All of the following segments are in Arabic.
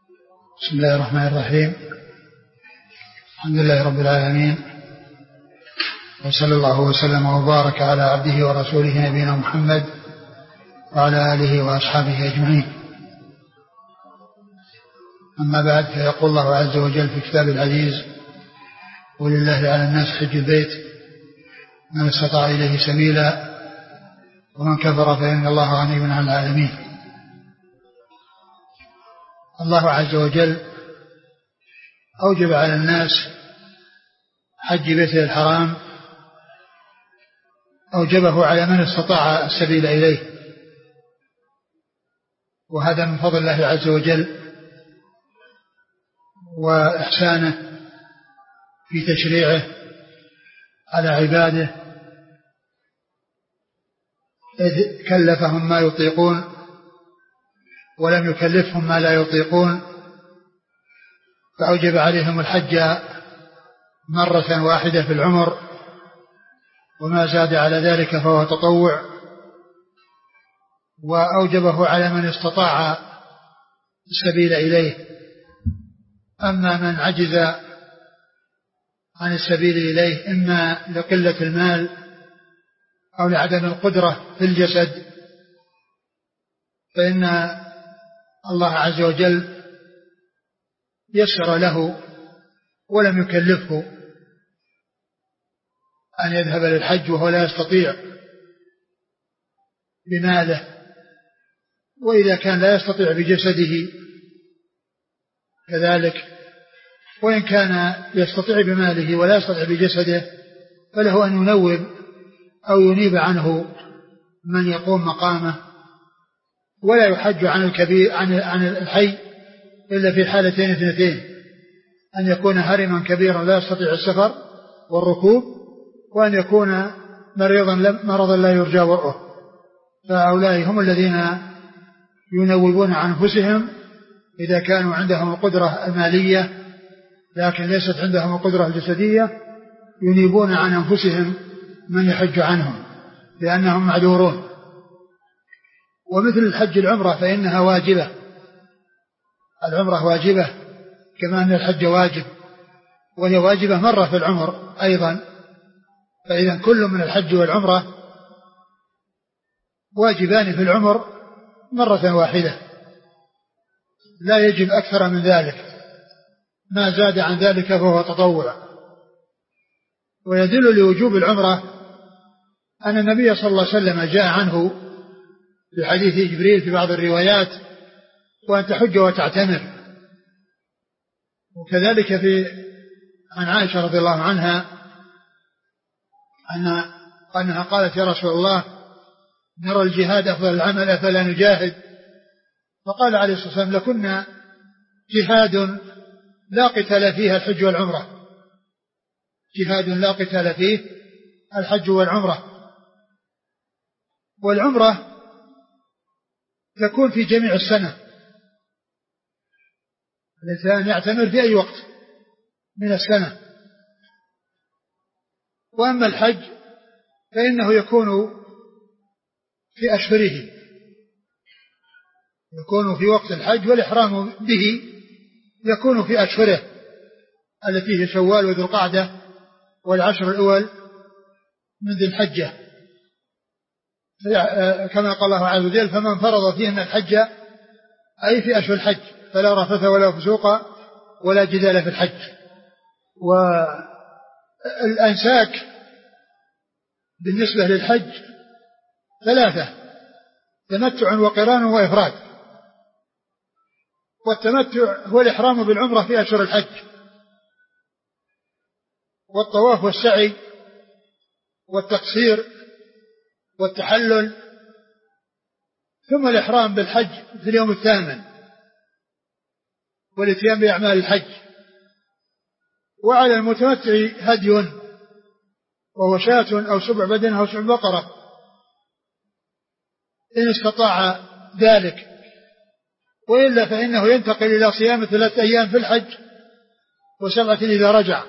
بسم الله الرحمن الرحيم. الحمد لله رب العالمين، وصلى الله وسلم وبارك على عبده ورسوله نبينا محمد وعلى آله وأصحابه أجمعين. أما بعد، فيقول الله عز وجل في كتاب العزيز: ولله على الناس حج البيت من استطاع إليه سبيلا ومن كفر فإن الله غني عن العالمين. الله عز وجل أوجب على الناس حج بيته الحرام، أوجبه على من استطاع السبيل إليه، وهذا من فضل الله عز وجل وإحسانه في تشريعه على عباده، إذ كلفهم ما يطيقون ولم يكلفهم ما لا يطيقون، فأوجب عليهم الحج مرة واحدة في العمر، وما زاد على ذلك فهو تطوع، وأوجبه على من استطاع السبيل إليه. أما من عجز عن السبيل إليه إما لقلة المال أو لعدم القدرة في الجسد، فإن الله عز وجل يسر له ولم يكلفه أن يذهب للحج وهو لا يستطيع بماله، وإذا كان لا يستطيع بجسده كذلك، وإن كان يستطيع بماله ولا يستطيع بجسده فله أن ينوب أو ينيب عنه من يقوم مقامه، ولا يحج عن الكبير عن الحي إلا في حالتين اثنتين: أن يكون هرما كبيرا لا يستطيع السفر والركوب، وأن يكون مرضا لا يرجى ورؤه. فهؤلاء هم الذين ينوبون عن أنفسهم إذا كانوا عندهم القدرة المالية لكن ليست عندهم القدرة الجسدية، ينيبون عن أنفسهم من يحج عنهم لأنهم معذورون. ومثل الحج العمرة فإنها واجبة، العمرة واجبة كما أن الحج واجب، وهي واجبة مرة في العمر أيضا. فإذا كل من الحج والعمرة واجبان في العمر مرة واحدة، لا يجب أكثر من ذلك، ما زاد عن ذلك فهو تطوع. ويدل لوجوب العمرة أن النبي صلى الله عليه وسلم جاء عنه في حديث جبريل في بعض الروايات: وأن تحج وتعتمر. وكذلك عن عائشة رضي الله عنها أنها قالت: يا رسول الله، نرى الجهاد أفضل العمل أفلا نجاهد؟ فقال عليه الصلاة والسلام: لكنا جهاد لا قتال فيها الحج والعمرة، جهاد لا قتال فيه الحج والعمرة. والعمرة تكون في جميع السنة، الإنسان يعتمر في أي وقت من السنة. وأما الحج فإنه يكون في أشهره، يكون في وقت الحج، والإحرام به يكون في أشهره التي هي شوال وذو القعدة والعشر الأول من ذي الحجة، كما قال الله عز وجل: فمن فرض فيهن الحج، أي في أشهر الحج، فلا رفث ولا فسوق ولا جدال في الحج. والأنساك بالنسبة للحج ثلاثة: تمتع وقران وإفراد. والتمتع هو الإحرام بالعمرة في أشهر الحج، والطواف والسعي والتقصير والتحلل، ثم الإحرام بالحج في اليوم الثامن والاتيان بأعمال الحج. وعلى المتمتع هدي، وهو شاة أو سبع بدن أو سبع بقرة إن استطاع ذلك، وإلا فإنه ينتقل إلى صيام 3 أيام في الحج و7 إذا رجع.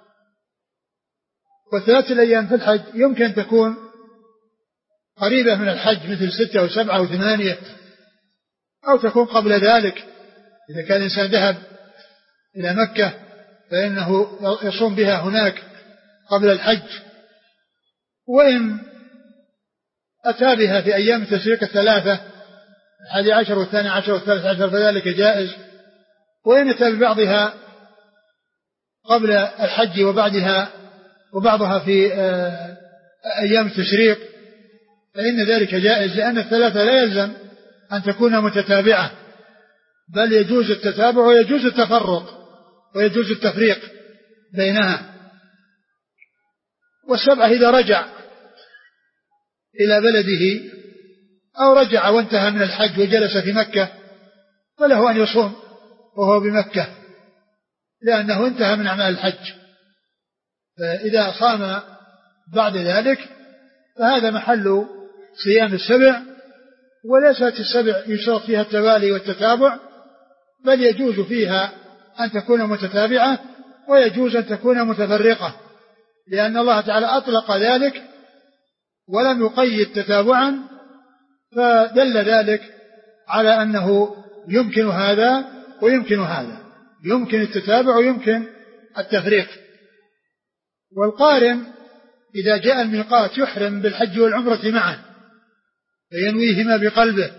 و3 الأيام في الحج يمكن تكون قريبة من الحج مثل 6 أو 7 أو 8، أو تكون قبل ذلك إذا كان الإنسان ذهب إلى مكة فإنه يصوم بها هناك قبل الحج، وإن أتى بها في أيام التشريق الثلاثة 11 والثاني عشر والثالث عشر فذلك جائز، وإن أتى ببعضها قبل الحج وبعضها في أيام التشريق فإن ذلك جائز، لأن الثلاثة لا يلزم أن تكون متتابعة، بل يجوز التتابع ويجوز التفرق ويجوز التفريق بينها. والسبعة إذا رجع إلى بلده أو رجع وانتهى من الحج وجلس في مكة فله أن يصوم وهو بمكة لأنه انتهى من أعمال الحج. فإذا صام بعد ذلك فهذا محل صيام السبع، وليست السبع يشترط فيها التوالي والتتابع، بل يجوز فيها أن تكون متتابعة ويجوز أن تكون متفرقة، لأن الله تعالى أطلق ذلك ولم يقيد تتابعا، فدل ذلك على أنه يمكن هذا ويمكن هذا، يمكن التتابع ويمكن التفريق. والقارن إذا جاء الميقات يحرم بالحج والعمرة معا فينويهما بقلبه،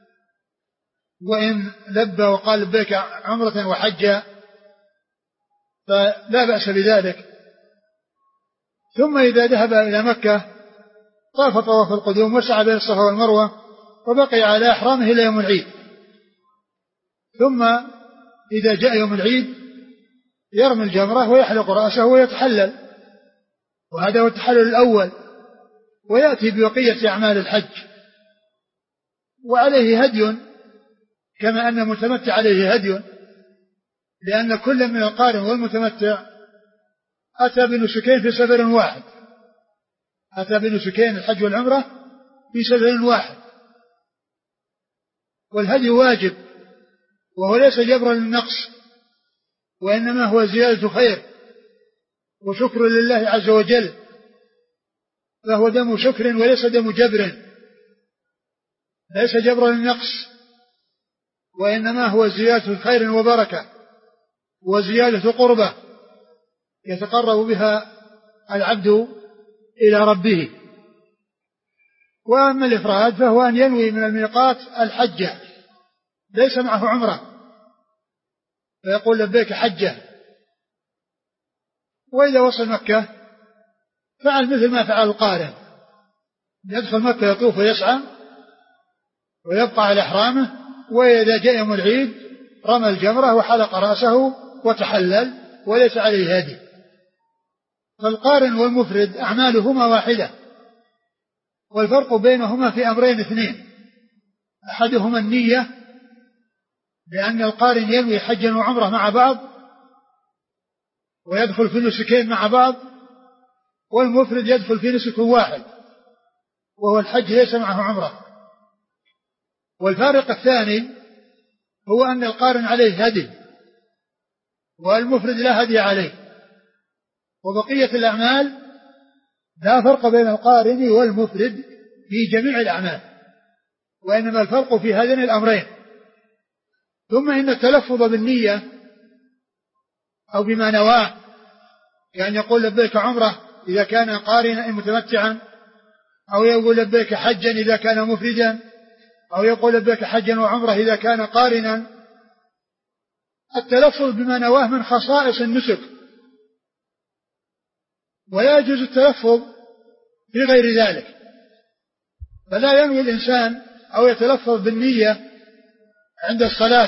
وإن لبى وقال لبيك عمرة وحجا فلا بأس بذلك. ثم إذا ذهب إلى مكة طاف طواف القدوم وسعى بين الصفا والمروة وبقي على إحرامه إلى يوم العيد، ثم إذا جاء يوم العيد يرمي الجمرة ويحلق رأسه ويتحلل، وهذا هو التحلل الأول، ويأتي ببقية أعمال الحج وعليه هدي كما أن المتمتع عليه هدي، لأن كل من القارن والمتمتع أتى بنسكين في سفر واحد، أتى بنسكين الحج والعمرة في سفر واحد. والهدي واجب وهو ليس جبرا للنقص، وإنما هو زيادة خير وشكر لله عز وجل، فهو دم شكر وليس دم جبر، ليس جبرا للنقص، وإنما هو زيادة خير وبركة وزيادة قربة يتقرب بها العبد إلى ربه. وأما الإفراد فهو أن ينوي من الميقات الحجة ليس معه عمرة، فيقول لبيك حجة. وإذا وصل مكة فعل مثل ما فعل القارن، يدخل مكة يطوف ويسعى ويبقى على إحرامه، وإذا جاء يوم العيد رمى الجمرة وحلق رأسه وتحلل وليس عليه هدي. فالقارن والمفرد أعمالهما واحدة، والفرق بينهما في أمرين اثنين: أحدهما النية، لأن القارن ينوي حجا وعمرة مع بعض ويدخل في نسكين مع بعض، والمفرد يدخل في نسك واحد وهو الحج ليس معه عمرة. والفارق الثاني هو أن القارن عليه هدي والمفرد لا هدي عليه. وبقية الأعمال لا فرق بين القارن والمفرد في جميع الأعمال، وإنما الفرق في هذين الأمرين. ثم إن التلفظ بالنية أو بما نواه، كأن يقول لبيك عمرة إذا كان قارنا متمتعا، أو يقول لبيك حجا إذا كان مفردا، أو يقول لبيك حجا وعمرة إذا كان قارنا. التلفظ بما نواه من خصائص النسك، ولا يجوز التلفظ في غير ذلك، فلا ينوي الإنسان أو يتلفظ بالنية عند الصلاة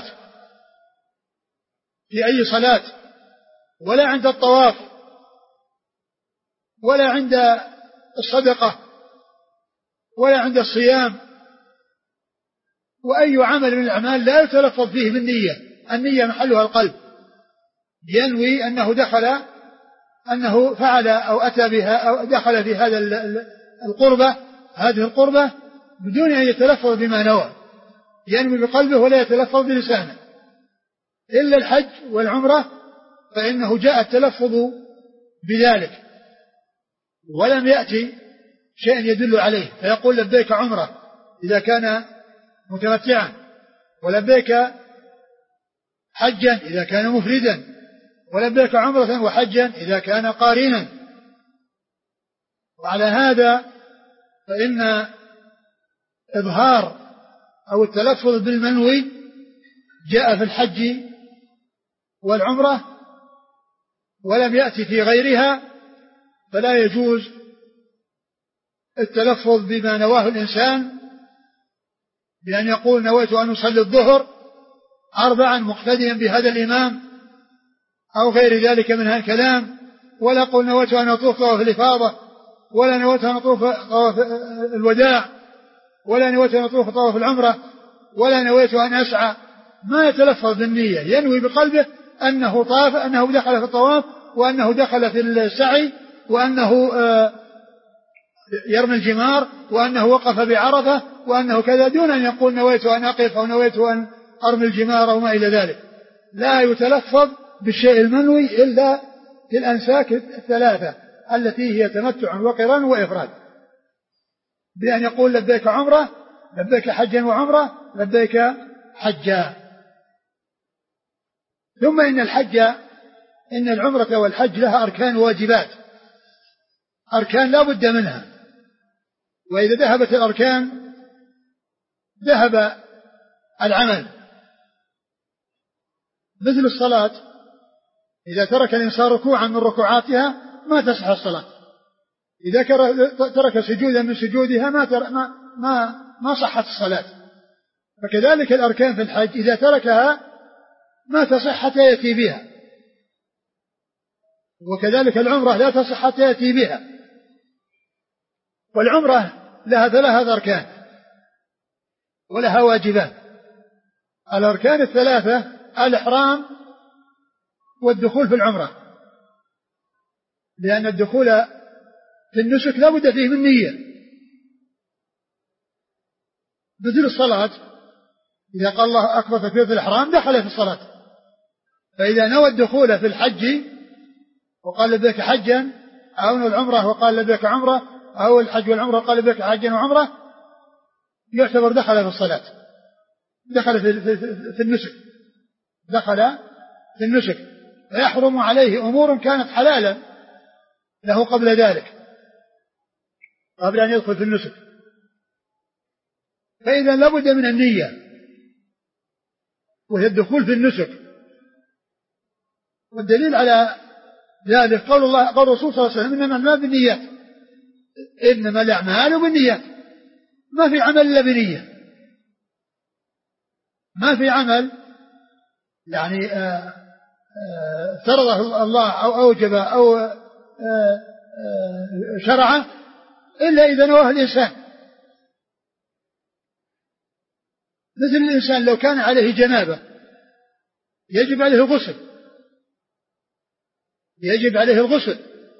في أي صلاة، ولا عند الطواف، ولا عند الصدقة، ولا عند الصيام. وأي عمل من الأعمال لا يتلفظ فيه بالنية، النية محلها القلب، ينوي أنه دخل، أنه فعل أو أتى بها أو دخل في هذا القربة، هذه القربة، بدون أن يتلفظ بما نوى، ينوي بقلبه ولا يتلفظ بلسانه. إلا الحج والعمرة فإنه جاء التلفظ بذلك ولم يأتي شيء يدل عليه، فيقول لبيك عمرة إذا كان متمتعا، ولبيك حجا إذا كان مفردا، ولبيك عمرة وحجا إذا كان قارنا. وعلى هذا فإن إظهار أو التلفظ بالمنوي جاء في الحج والعمرة ولم يأتي في غيرها، فلا يجوز التلفظ بما نواه الإنسان بأن يقول نويت أن أصلي الظهر 4 مقتديا بهذا الإمام أو غير ذلك من الكلام، ولا قل نويت أن أطوف طواف الإفاضة، ولا نويت أن أطوف طواف الوداع، ولا نويت أن أطوف طواف العمرة، ولا نويت أن أسعى. ما يتلفظ بالنية، ينوي بقلبه أنه طاف، أنه دخل في الطواف، وأنه دخل في السعي، وأنه يرمي الجمار، وأنه وقف بعرفة، وأنه كذا، دون أن يقول نويت أن أقف أو نويت أن أرمي الجمار أو ما إلى ذلك. لا يتلفظ بالشيء المنوي إلا في الأنساك 3 التي هي تمتع وقران وإفراد، بأن يقول لبيك عمرة، لبيك حجا وعمرة، لبيك حجا. ثم إن العمرة والحج لها أركان وواجبات، أركان لا بد منها، وإذا ذهبت الأركان ذهب العمل. مثل الصلاة، إذا ترك الإنسان ركوعا من ركوعاتها ما تصح الصلاة، إذا ترك سجودا من سجودها ما صحت الصلاة. فكذلك الأركان في الحج إذا تركها ما تصح حتى يأتي بها، وكذلك العمرة لا تصح حتى يأتي بها. والعمرة لها 3 أركان ولها واجبات. الأركان 3 الإحرام والدخول في العمرة، لأن الدخول في النسك لا بد فيه من نية. مثل الصلاة، إذا قال الله أكبر تكبيرة الإحرام دخل في الصلاة، فإذا نوى الدخول في الحج وقال لبيك حجا، أو العمرة وقال لبيك عمرة، أو الحج والعمرة وقال لبيك حجا وعمرة، يعتبر دخل في الصلاة، دخل في النسك، دخل في النسك، فيحرم عليه أمور كانت حلالا له قبل ذلك، قبل أن يدخل في النسك. فإذا لابد من النية، وهي الدخول في النسك. والدليل على ذلك قول الرسول صلى الله عليه وسلم إنما الأعمال بالنيات، إنما الأعمال بالنيات. ما في عمل إلا بنية، ما في عمل يعني فرضه الله أو أوجب أو شرعه إلا إذا نواه الإنسان. مثل الإنسان لو كان عليه جنابة يجب عليه الغسل، يجب عليه الغسل.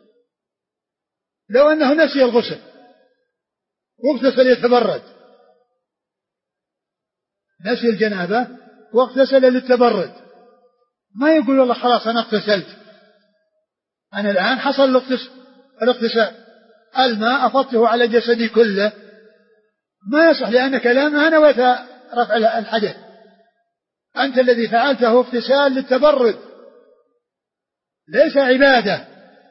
لو أنه نسي الغسل واغتسل يتبرد، نسي الجنابة واغتسل للتبرد، ما يقول والله خلاص أنا اغتسلت، أنا الآن حصل الاغتسال، الماء أفضته على جسدي كله، ما يصح، لأنك لا نويت رفع الحدث، أنت الذي فعلته اغتسال للتبرد، ليس عبادة،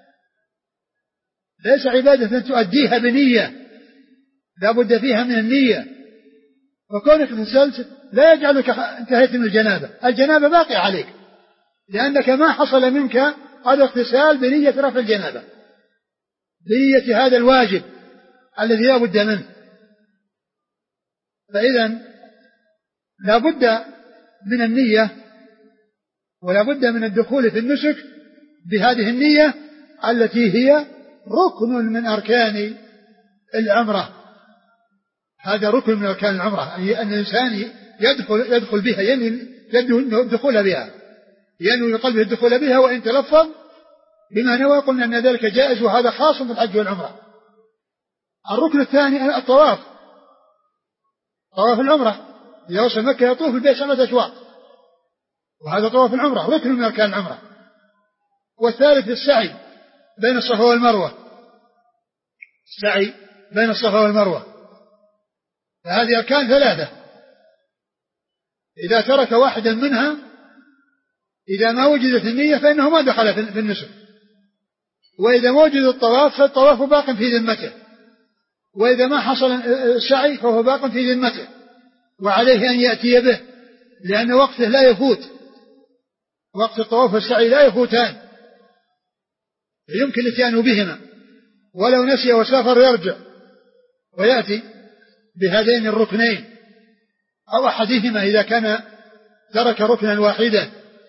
ليس عبادة تؤديها بنية، لا بد فيها من النية. وكونك اغتسلت لا يجعلك انتهيت من الجنابة باقي عليك، لأنك ما حصل منك هذا اغتسال بنية رفع الجنابة، بنية هذا الواجب الذي لا بد منه. فإذا لا بد من النية، ولا بد من الدخول في النسك بهذه النية التي هي ركن من أركان العمرة. هذا ركن من أركان العمرة، أي أن الإنسان يدخل بها، ينوي الدخول بها، ينوي بقلبه الدخول بها، وإن تلفظ بما نوى قلنا أن ذلك جائز، وهذا خاص بالحج والعمرة. الركن الثاني الطواف، طواف العمرة، إذا وصل مكة يطوف البيت 7 أشواط، وهذا طواف العمرة ركن من أركان العمرة. والثالث السعي بين الصفا والمروة، السعي بين الصفا والمروة، فهذه أركان 3، إذا ترك واحدا منها إذا ما وجدت النية فإنه ما دخل في النسك. وإذا ما وجد الطواف فالطواف باق في ذمته، وإذا ما حصل السعي فهو باق في ذمته، وعليه أن يأتي به، لأن وقته لا يفوت، وقت الطواف والسعي لا يفوتان، يمكن الاتيان بهما، ولو نسي وسافر يرجع ويأتي بهذين الركنين أو أحدهما إذا كان ترك ركنا واحدا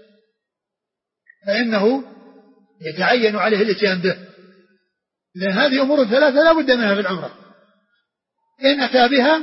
فإنه يتعين عليه الاتيان به، لأن هذه أمور ثلاثة لا بد منها في العمرة. إن أتى بها،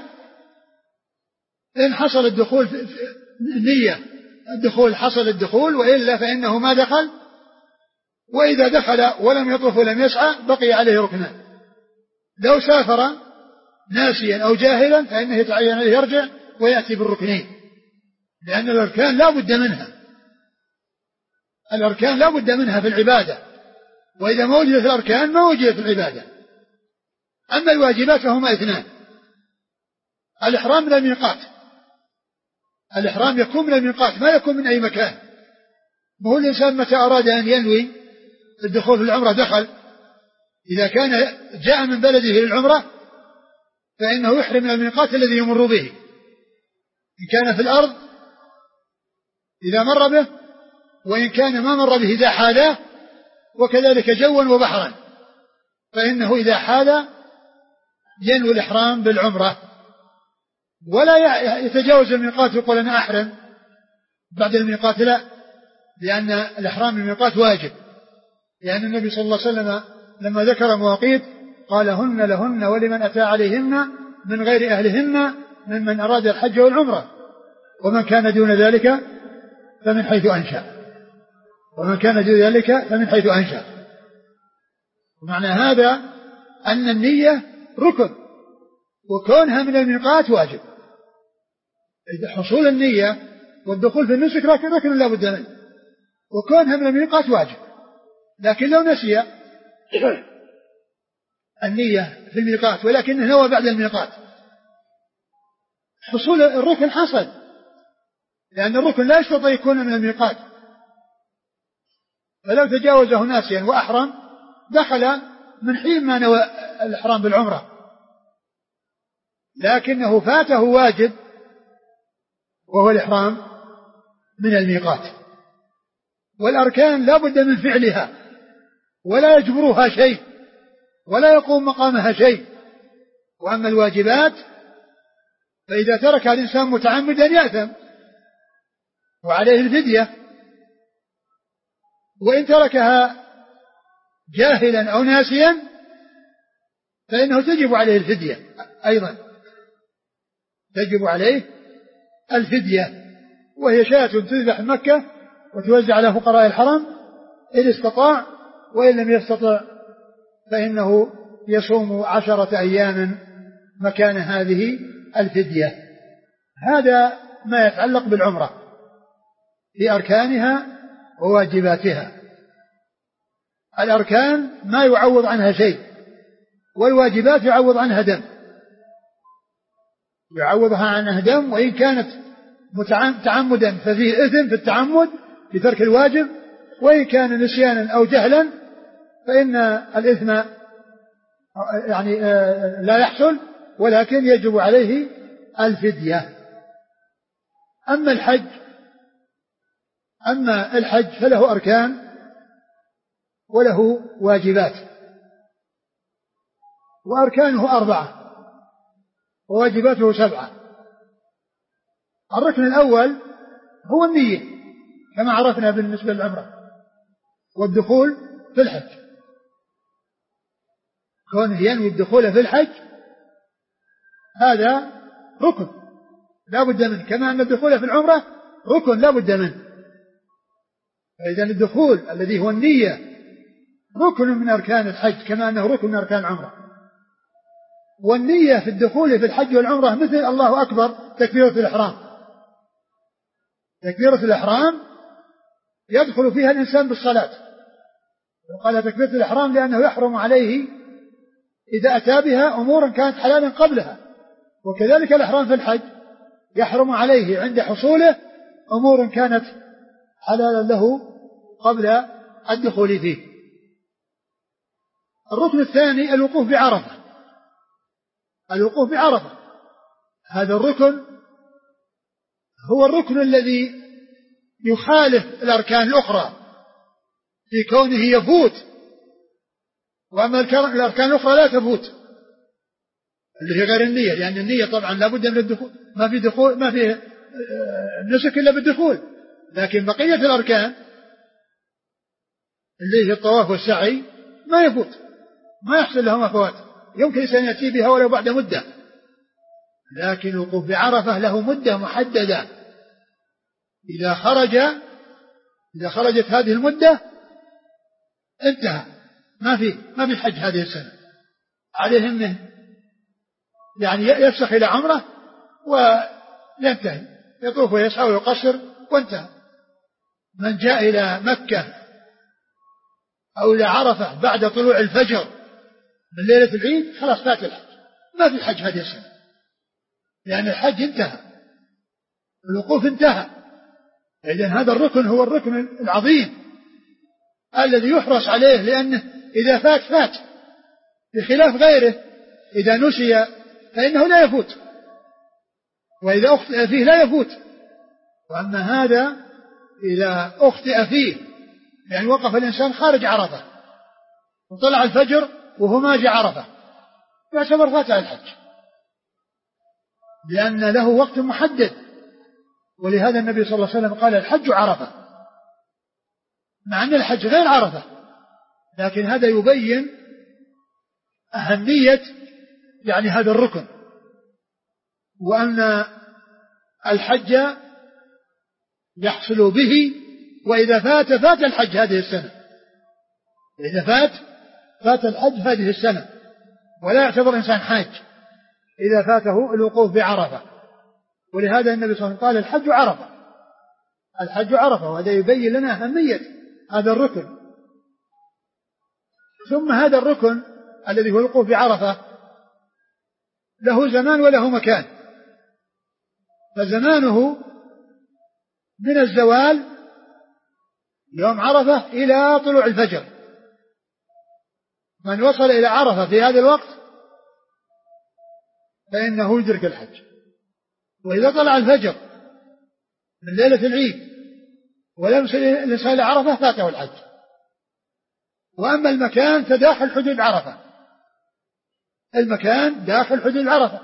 إن حصل الدخول في النية الدخول حصل الدخول، وإلا فإنه ما دخل. وإذا دخل ولم يطف ولم يسعى بقي عليه ركنان. لو سافر ناسيا أو جاهلا فإنه يتعين عليه يرجع ويأتي بالركنين، لأن الأركان لا بد منها، الأركان لا بد منها في العبادة، وإذا ما وجدت الأركان ما وجدت العبادة. أما الواجبات فهما اثنان: الإحرام من الميقات، الإحرام يكون من الميقات ما يكون من أي مكان. وهو الإنسان متى أراد أن ينوي الدخول في العمرة دخل. إذا كان جاء من بلده للعمرة فإنه يحرم من الميقات الذي يمر به، إن كان في الأرض إذا مر به، وإن كان ما مر به إذا حاله، وكذلك جوا وبحرا، فإنه إذا حال ينوي الإحرام بالعمرة، ولا يتجاوز الميقات ويقول أنا أحرم بعد الميقات، لا، لأن الإحرام بالميقات واجب، لأن النبي صلى الله عليه وسلم لما ذكر مواقيت قال: هن لهن ولمن أتى عليهن من غير أهلهن ممن أراد الحج والعمرة، ومن كان دون ذلك فمن حيث أنشأ، ومن كان دون ذلك فمن حيث أنشأ. ومعنى هذا أن النية ركن، وكونها من الميقات واجب. حصول النية والدخول في النسك ركن لا بد منه، وكونها من الميقات واجب. لكن لو نسي النية في الميقات ولكنه نوى بعد الميقات، حصول الركن حصل، لأن الركن لا يشترط أن يكون من الميقات. فلو تجاوزه ناسيا وأحرم دخل من حين ما نوى الإحرام بالعمرة، لكنه فاته واجب وهو الإحرام من الميقات. والأركان لا بد من فعلها، ولا يجبرها شيء، ولا يقوم مقامها شيء. وأما الواجبات فإذا تركها الإنسان متعمدا يأثم وعليه الفدية، وإن تركها جاهلا أو ناسيا فإنه تجب عليه الفدية أيضا، تجب عليه الفدية، وهي شاة تذبح مكة وتوزع على فقراء الحرم إن استطاع، وإن لم يستطع فإنه يصوم 10 أيام مكان هذه الفدية. هذا ما يتعلق بالعمرة في أركانها وواجباتها. الأركان ما يعوض عنها شيء، والواجبات يعوض عنها دم، يعوضها عنها دم، وإن كانت تعمدا ففيه إثم في التعمد في ترك الواجب، وإن كان نسيانا أو جهلا فإن الإثم يعني لا يحصل، ولكن يجب عليه الفدية. أما الحج فله أركان وله واجبات، وأركانه 4 وواجباته 7. الركن الأول هو النية كما عرفنا بالنسبة للعمرة والدخول في الحج، كونه ينوي الدخول في الحج هذا ركن لا بد منه، كما أن الدخول في العمرة ركن لا بد منه. فإذا الدخول الذي هو النية ركن من أركان الحج كما أنه ركن من أركان العمرة. والنية في الدخول في الحج والعمرة مثل الله أكبر تكبيرة الإحرام. تكبيرة الإحرام يدخل فيها الإنسان بالصلاة، وقال تكبيرة الإحرام لأنه يحرم عليه إذا أتى بها أمورا كانت حلالا قبلها، وكذلك الإحرام في الحج يحرم عليه عند حصوله أمور كانت حلالا له قبل الدخول فيه. الركن الثاني الوقوف بعرفة. الوقوف بعرفة هذا الركن هو الركن الذي يخالف الأركان الأخرى في كونه يفوت، وأما الأركان الأخرى لا تفوت اللي هي غير النية، لأن النية طبعا لا بد من الدخول، ما في نسك إلا بالدخول، لكن بقية الأركان اللي هي الطواف والسعي ما يفوت، ما يحصل لهما فوات، يمكن أن يأتي بها ولو بعد مدة، لكن الوقوف بعرفة له مدة محددة، إذا خرجت هذه المدة انتهى، ما في حج هذه السنة عليه انه يعني يفسخ إلى عمره وينتهي، يطوف ويسعى ويقصر وانتهى. من جاء إلى مكة أو إلى عرفة بعد طلوع الفجر من ليلة العيد خلاص فات الحج، ما في حج هذه السنة، لأن الحج انتهى، الوقوف انتهى. إذن هذا الركن هو الركن العظيم الذي يحرص عليه، لأنه إذا فات بخلاف غيره، إذا نسي فإنه لا يفوت، وإذا أخطئ فيه لا يفوت. وأما هذا إذا أخطئ فيه، يعني وقف الإنسان خارج عرفة وطلع الفجر وهو ما جاء عرفة، يعتبر فاتح الحج، لأن له وقت محدد. ولهذا النبي صلى الله عليه وسلم قال الحج عرفة، مع أن الحج غير عرفة، لكن هذا يبين أهمية يعني هذا الركن، وأن الحج يحصل به، وإذا فات الحج هذه السنة، إذا فات الحج هذه السنة، ولا يعتبر إنسان حاج إذا فاته الوقوف بعرفة. ولهذا النبي صلى الله عليه وسلم قال الحج عرفة، الحج عرفة، وهذا يبين لنا أهمية هذا الركن. ثم هذا الركن الذي هو الوقوف بعرفة له زمان وله مكان، فزمانه من الزوال يوم عرفة إلى طلوع الفجر، من وصل إلى عرفة في هذا الوقت فإنه يدرك الحج. وإذا طلع الفجر من ليلة العيد ولم يصل الإنسان إلى عرفة فاته الحج. وأما المكان فداخل حدود عرفة، المكان داخل حدود عرفة،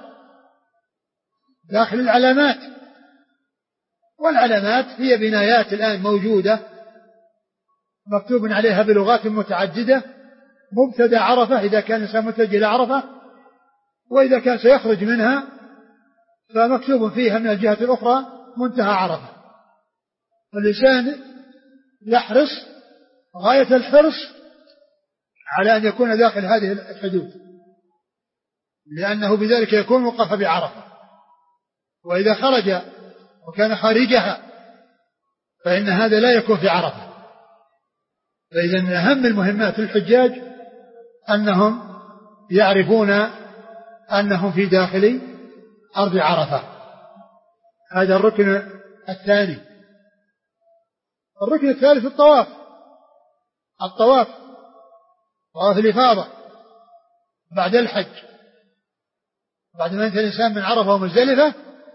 داخل العلامات، والعلامات هي بنايات الآن موجودة مكتوب عليها بلغات متعددة، مبتدأ عرفة إذا كان الإنسان متجه إلى عرفة، وإذا كان سيخرج منها فمكتوب فيها من الجهة الأخرى منتهى عرفة. فالإنسان يحرص غاية الحرص على أن يكون داخل هذه الحدود، لأنه بذلك يكون وقف بعرفة. وإذا خرج وكان خارجها فإن هذا لا يكون في عرفة. فإذا من أهم المهمات للحجاج أنهم يعرفون أنهم في داخل أرض عرفة. هذا الركن الثاني. الركن الثالث الطواف، طواف الإفاضة بعد الحج، بعد ما ينتهي الإنسان من عرفة ومزدلفة،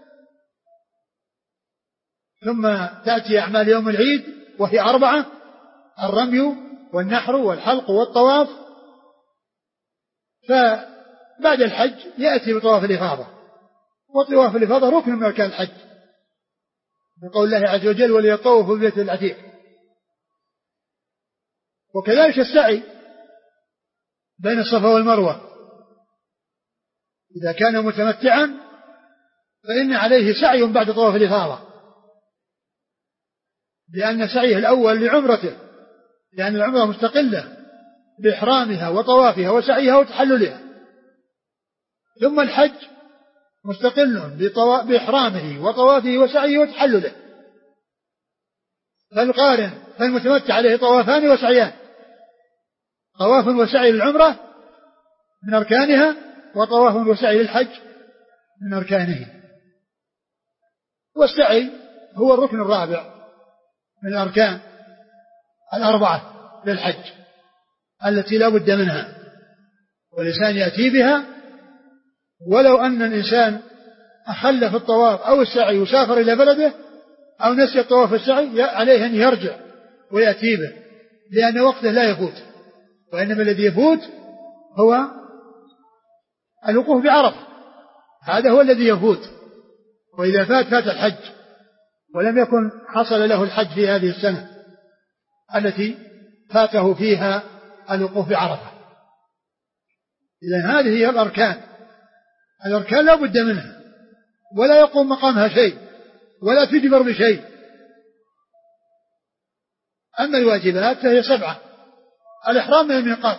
ثم تأتي أعمال يوم العيد وهي 4: الرمي والنحر والحلق والطواف. فبعد الحج يأتي بطواف الإفاضة، وطواف الإفاضة ركن من أركان الحج، بقول الله عز وجل وليطوفوا بالبيت العتيق. وكذلك السعي بين الصفا والمروة، إذا كان متمتعا فإن عليه سعي بعد طواف الإفاضة، لأن سعيه الأول لعمرته، لأن العمرة مستقلة بإحرامها وطوافها وسعيها وتحللها، ثم الحج مستقل بإحرامه وطوافه وسعيه وتحلله. فالمتمتع عليه طوافان وسعيان: طواف وسعي للعمرة من أركانها، وطواف وسعي للحج من أركانه. والسعي هو الركن الرابع من الأركان الأربعة للحج التي لا بد منها، والإنسان يأتي بها، ولو أن الإنسان أخل في الطواف أو السعي وسافر إلى بلده أو نسي الطواف والسعي عليه أن يرجع ويأتي به، لأن وقته لا يفوت، وإنما الذي يفوت هو الوقوف بعرفة، هذا هو الذي يفوت. وإذا فات الحج ولم يكن حصل له الحج في هذه السنة التي فاته فيها الوقوف بعرفة. إذن هذه هي الأركان لا بد منها، ولا يقوم مقامها شيء ولا تجبر بشيء. أما الواجبات فهي 7: الإحرام من الميقات،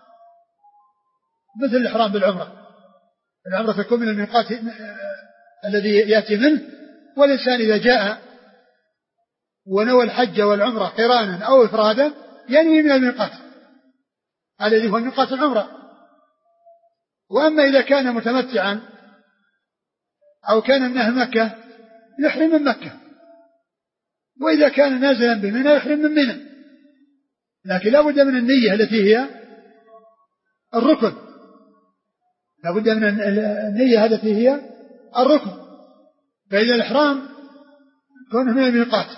مثل الإحرام بالعمرة، العمرة تكون من الميقات الذي يأتي منه، والإنسان إذا جاء ونوى الحج والعمرة قرانا أو إفرادا ينوي من الميقات الذي هو ميقات العمرة. وأما إذا كان متمتعا أو كان منه مكة يحرم من مكة، وإذا كان نازلا بمنى يحرم من منى، لكن لا بد من النية التي هي الركن، لا بد من النية التي هي الركن. فإذا الإحرام كونه من الميقات،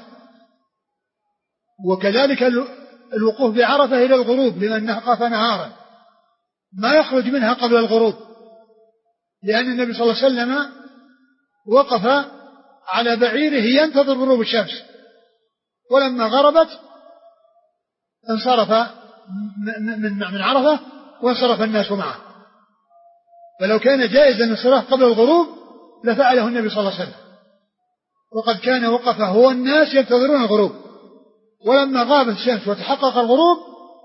وكذلك الوقوف بعرفة إلى الغروب لمن وقف نهارا ما يخرج منها قبل الغروب، لأن النبي صلى الله عليه وسلم وقف على بعيره ينتظر غروب الشمس، ولما غربت انصرف من عرفة وانصرف الناس معه. فلو كان جائزا الانصراف قبل الغروب لفعله النبي صلى الله عليه وسلم، وقد كان وقف هو الناس ينتظرون الغروب، ولما غابت الشمس وتحقق الغروب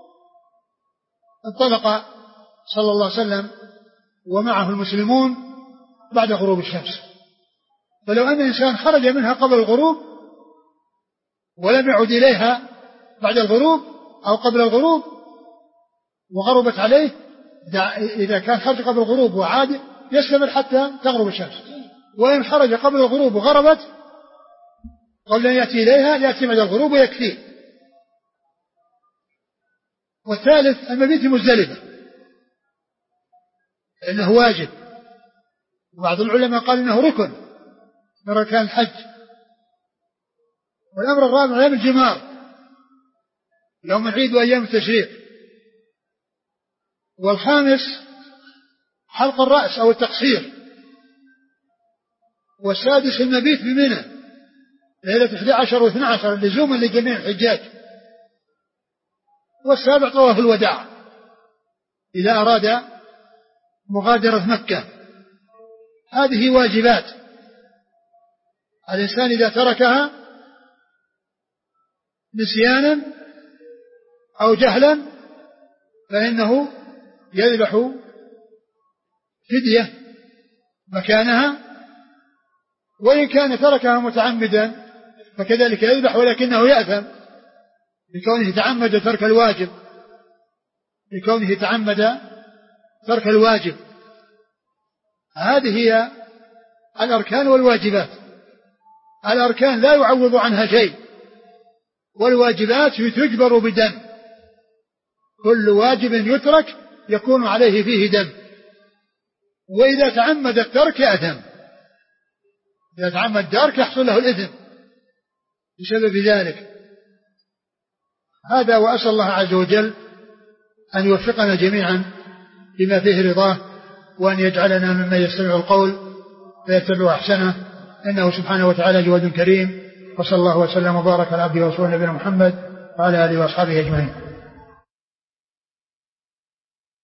انطلق صلى الله عليه وسلم ومعه المسلمون بعد غروب الشمس. فلو أن الإنسان خرج منها قبل الغروب ولم يعد إليها بعد الغروب أو قبل الغروب وغربت عليه، إذا كان خرج قبل الغروب وعاد يستمر حتى تغرب الشمس، وإن خرج قبل الغروب وغربت قبل أن يأتي إليها يأتي بعد الغروب ويكفيه. والثالث المبيت مزدلفة، إنه واجب، وبعض العلماء قال إنه ركن من أركان الحج. والأمر الرابع أيام الجمار، يوم العيد وأيام التشريق. والخامس حلق الرأس أو التقصير. والسادس المبيت بمنى ليلة 11 و12 لزوما لجميع الحجاج. والسابع طواف الوداع إذا أراد مغادرة مكة. هذه واجبات الإنسان إذا تركها نسيانا أو جهلا فإنه يذبح فدية مكانها، وإن كان تركها متعمدا فكذلك يذبح، ولكنه يأثم لكونه تعمد ترك الواجب، لكونه تعمد ترك الواجب. هذه هي الأركان والواجبات. الأركان لا يعوض عنها شيء، والواجبات تجبر بدم، كل واجب يترك يكون عليه فيه دم، وإذا تعمد الترك يأثم، إذا تعمد الترك يحصل له الإثم بسبب ذلك. هذا، وأسأل الله عز وجل أن يوفقنا جميعا بما فيه رضاه، وأن يجعلنا ممن يستمع القول فيتبع أحسنه، إنه سبحانه وتعالى جواد كريم. وصلى الله وسلم وبارك على عبده ورسوله نبينا محمد وعلى آله وأصحابه أجمعين.